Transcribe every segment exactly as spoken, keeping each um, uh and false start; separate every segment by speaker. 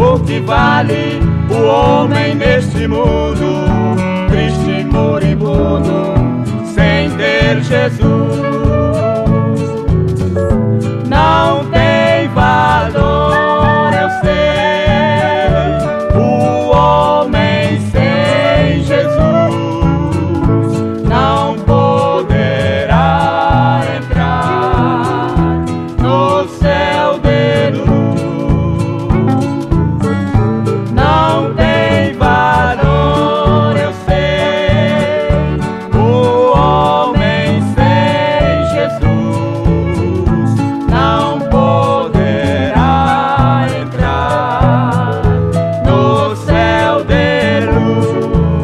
Speaker 1: O que vale o homem neste mundo, triste e moribundo, sem ter Jesus? Não tem valor, eu sei, o homem sem Jesus não poderá entrar no céu de luz. Não tem valor, eu sei, o homem sem Jesus não poderá entrar no céu de luz.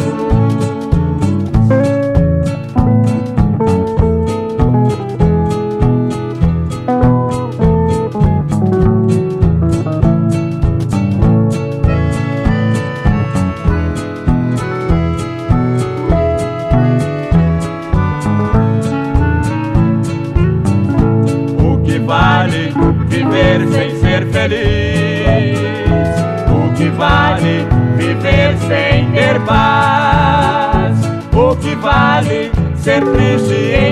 Speaker 1: O que vale viver sem ser feliz? O que vale viver sem ter paz? O que vale ser triste e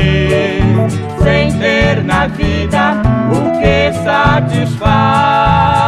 Speaker 1: infeliz, sem ter na vida o que satisfaz?